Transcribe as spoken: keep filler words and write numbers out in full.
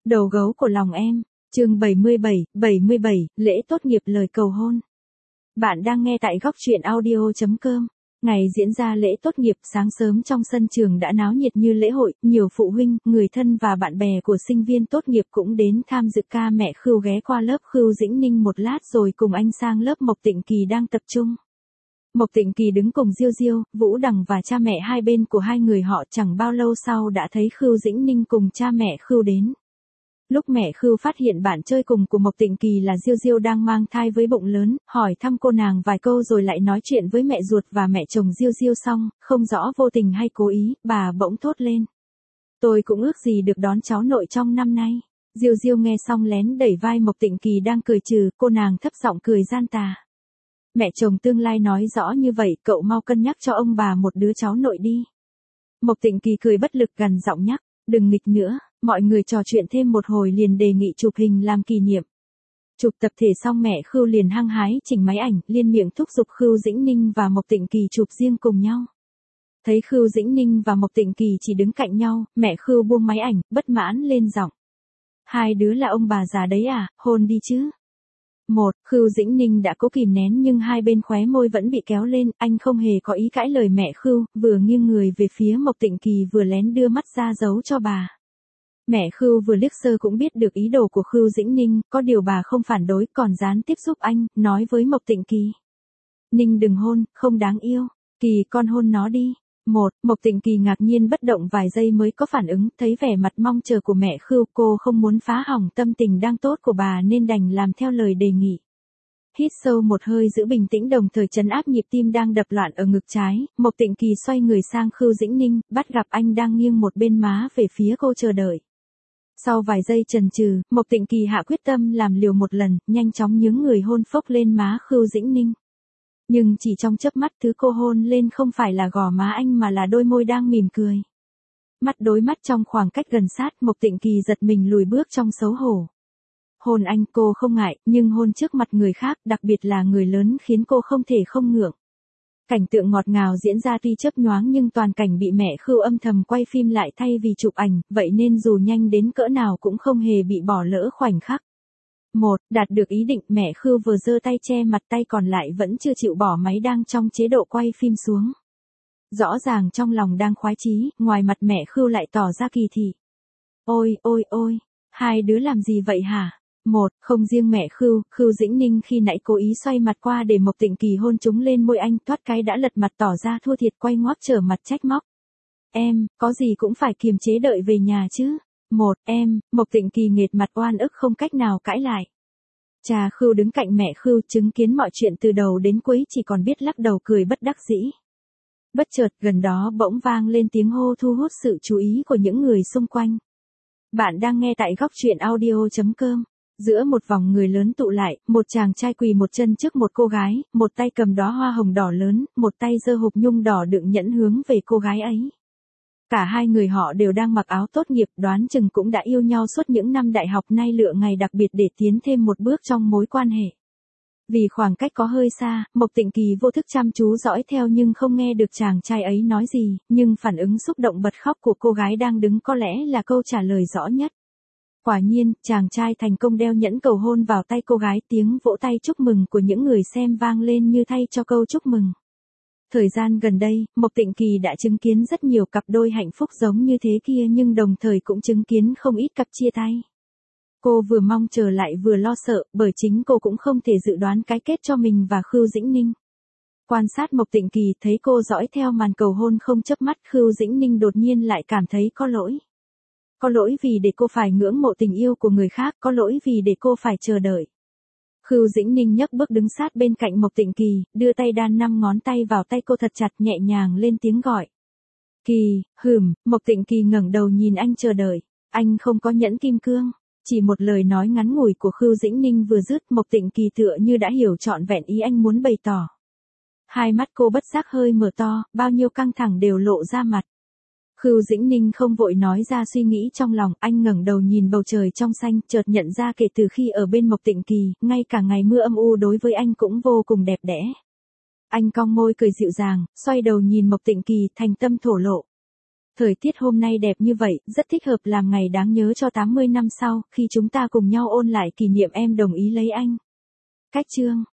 Đầu gấu của lòng em, chương bảy mươi bảy, bảy mươi bảy, lễ tốt nghiệp lời cầu hôn. Bạn đang nghe tại góc truyện audio chấm com. Ngày diễn ra lễ tốt nghiệp, sáng sớm trong sân trường đã náo nhiệt như lễ hội, nhiều phụ huynh, người thân và bạn bè của sinh viên tốt nghiệp cũng đến tham dự. Ca mẹ Khưu ghé qua lớp Khưu Dĩnh Ninh một lát rồi cùng anh sang lớp Mộc Tịnh Kỳ đang tập trung. Mộc Tịnh Kỳ đứng cùng Diêu Diêu, Vũ Đằng và cha mẹ hai bên của hai người họ. Chẳng bao lâu sau đã thấy Khưu Dĩnh Ninh cùng cha mẹ Khưu đến. Lúc mẹ Khưu phát hiện bạn chơi cùng của Mộc Tịnh Kỳ là Diêu Diêu đang mang thai với bụng lớn, hỏi thăm cô nàng vài câu rồi lại nói chuyện với mẹ ruột và mẹ chồng Diêu Diêu xong, không rõ vô tình hay cố ý, bà bỗng thốt lên. Tôi cũng ước gì được đón cháu nội trong năm nay. Diêu Diêu nghe xong lén đẩy vai Mộc Tịnh Kỳ đang cười trừ, cô nàng thấp giọng cười gian tà. Mẹ chồng tương lai nói rõ như vậy, cậu mau cân nhắc cho ông bà một đứa cháu nội đi. Mộc Tịnh Kỳ cười bất lực gằn giọng nhắc, đừng nghịch nữa. Mọi người trò chuyện thêm một hồi liền đề nghị chụp hình làm kỷ niệm. Chụp tập thể xong mẹ Khưu liền hăng hái chỉnh máy ảnh, liên miệng thúc giục Khưu Dĩnh Ninh và Mộc Tịnh Kỳ chụp riêng cùng nhau. Thấy Khưu Dĩnh Ninh và Mộc Tịnh Kỳ chỉ đứng cạnh nhau, mẹ Khưu buông máy ảnh, bất mãn lên giọng. Hai đứa là ông bà già đấy à, hôn đi chứ. Một, Khưu Dĩnh Ninh đã cố kìm nén nhưng hai bên khóe môi vẫn bị kéo lên, anh không hề có ý cãi lời mẹ Khưu, vừa nghiêng người về phía Mộc Tịnh Kỳ vừa lén đưa mắt ra giấu cho bà. Mẹ Khưu vừa liếc sơ cũng biết được ý đồ của Khưu Dĩnh Ninh, có điều bà không phản đối còn gián tiếp giúp anh, nói với Mộc Tịnh Kỳ. Ninh đừng hôn, không đáng yêu. Kỳ con hôn nó đi. Một, Mộc Tịnh Kỳ ngạc nhiên bất động vài giây mới có phản ứng, thấy vẻ mặt mong chờ của mẹ Khưu, cô không muốn phá hỏng tâm tình đang tốt của bà nên đành làm theo lời đề nghị. Hít sâu một hơi giữ bình tĩnh đồng thời trấn áp nhịp tim đang đập loạn ở ngực trái, Mộc Tịnh Kỳ xoay người sang Khưu Dĩnh Ninh, bắt gặp anh đang nghiêng một bên má về phía cô chờ đợi. Sau vài giây chần chừ, Mộc Tịnh Kỳ hạ quyết tâm làm liều một lần, nhanh chóng nhướng người hôn phốc lên má Khưu Dĩnh Ninh. Nhưng chỉ trong chớp mắt thứ cô hôn lên không phải là gò má anh mà là đôi môi đang mỉm cười. Mắt đối mắt trong khoảng cách gần sát, Mộc Tịnh Kỳ giật mình lùi bước trong xấu hổ. Hôn anh cô không ngại, nhưng hôn trước mặt người khác, đặc biệt là người lớn khiến cô không thể không ngượng. Cảnh tượng ngọt ngào diễn ra tuy chớp nhoáng nhưng toàn cảnh bị mẹ Khưu âm thầm quay phim lại thay vì chụp ảnh, vậy nên dù nhanh đến cỡ nào cũng không hề bị bỏ lỡ khoảnh khắc. Một, đạt được ý định, mẹ Khưu vừa giơ tay che mặt, tay còn lại vẫn chưa chịu bỏ máy đang trong chế độ quay phim xuống. Rõ ràng trong lòng đang khoái chí, ngoài mặt mẹ Khưu lại tỏ ra kỳ thị. Ôi, ôi, ôi, hai đứa làm gì vậy hả? Một, không riêng mẹ Khưu, Khưu Dĩnh Ninh khi nãy cố ý xoay mặt qua để Mộc Tịnh Kỳ hôn chúng lên môi anh, thoát cái đã lật mặt tỏ ra thua thiệt, quay ngoắt trở mặt trách móc. Em, có gì cũng phải kiềm chế đợi về nhà chứ. Một, em, Mộc Tịnh Kỳ nghệt mặt oan ức không cách nào cãi lại. Cha Khưu đứng cạnh mẹ Khưu chứng kiến mọi chuyện từ đầu đến cuối chỉ còn biết lắc đầu cười bất đắc dĩ. Bất chợt gần đó bỗng vang lên tiếng hô thu hút sự chú ý của những người xung quanh. Bạn đang nghe tại góc truyện audio chấm com. Giữa một vòng người lớn tụ lại, một chàng trai quỳ một chân trước một cô gái, một tay cầm đóa hoa hồng đỏ lớn, một tay giơ hộp nhung đỏ đựng nhẫn hướng về cô gái ấy. Cả hai người họ đều đang mặc áo tốt nghiệp, đoán chừng cũng đã yêu nhau suốt những năm đại học, nay lựa ngày đặc biệt để tiến thêm một bước trong mối quan hệ. Vì khoảng cách có hơi xa, Mộc Tịnh Kỳ vô thức chăm chú dõi theo nhưng không nghe được chàng trai ấy nói gì, nhưng phản ứng xúc động bật khóc của cô gái đang đứng có lẽ là câu trả lời rõ nhất. Quả nhiên, chàng trai thành công đeo nhẫn cầu hôn vào tay cô gái, tiếng vỗ tay chúc mừng của những người xem vang lên như thay cho câu chúc mừng. Thời gian gần đây, Mộc Tịnh Kỳ đã chứng kiến rất nhiều cặp đôi hạnh phúc giống như thế kia nhưng đồng thời cũng chứng kiến không ít cặp chia tay. Cô vừa mong chờ lại vừa lo sợ, bởi chính cô cũng không thể dự đoán cái kết cho mình và Khưu Dĩnh Ninh. Quan sát Mộc Tịnh Kỳ thấy cô dõi theo màn cầu hôn không chớp mắt, Khưu Dĩnh Ninh đột nhiên lại cảm thấy có lỗi. Có lỗi vì để cô phải ngưỡng mộ tình yêu của người khác, có lỗi vì để cô phải chờ đợi. Khưu Dĩnh Ninh nhấc bước đứng sát bên cạnh Mộc Tịnh Kỳ, đưa tay đan năm ngón tay vào tay cô thật chặt, nhẹ nhàng lên tiếng gọi. Kỳ, hừm, Mộc Tịnh Kỳ ngẩng đầu nhìn anh chờ đợi. Anh không có nhẫn kim cương. Chỉ một lời nói ngắn ngủi của Khưu Dĩnh Ninh vừa dứt, Mộc Tịnh Kỳ tựa như đã hiểu trọn vẹn ý anh muốn bày tỏ. Hai mắt cô bất giác hơi mở to, bao nhiêu căng thẳng đều lộ ra mặt. Khưu Dĩnh Ninh không vội nói ra suy nghĩ trong lòng, anh ngẩng đầu nhìn bầu trời trong xanh, chợt nhận ra kể từ khi ở bên Mộc Tịnh Kỳ, ngay cả ngày mưa âm u đối với anh cũng vô cùng đẹp đẽ. Anh cong môi cười dịu dàng, xoay đầu nhìn Mộc Tịnh Kỳ, thành tâm thổ lộ. Thời tiết hôm nay đẹp như vậy, rất thích hợp làm ngày đáng nhớ cho tám mươi năm sau, khi chúng ta cùng nhau ôn lại kỷ niệm em đồng ý lấy anh. Cách chương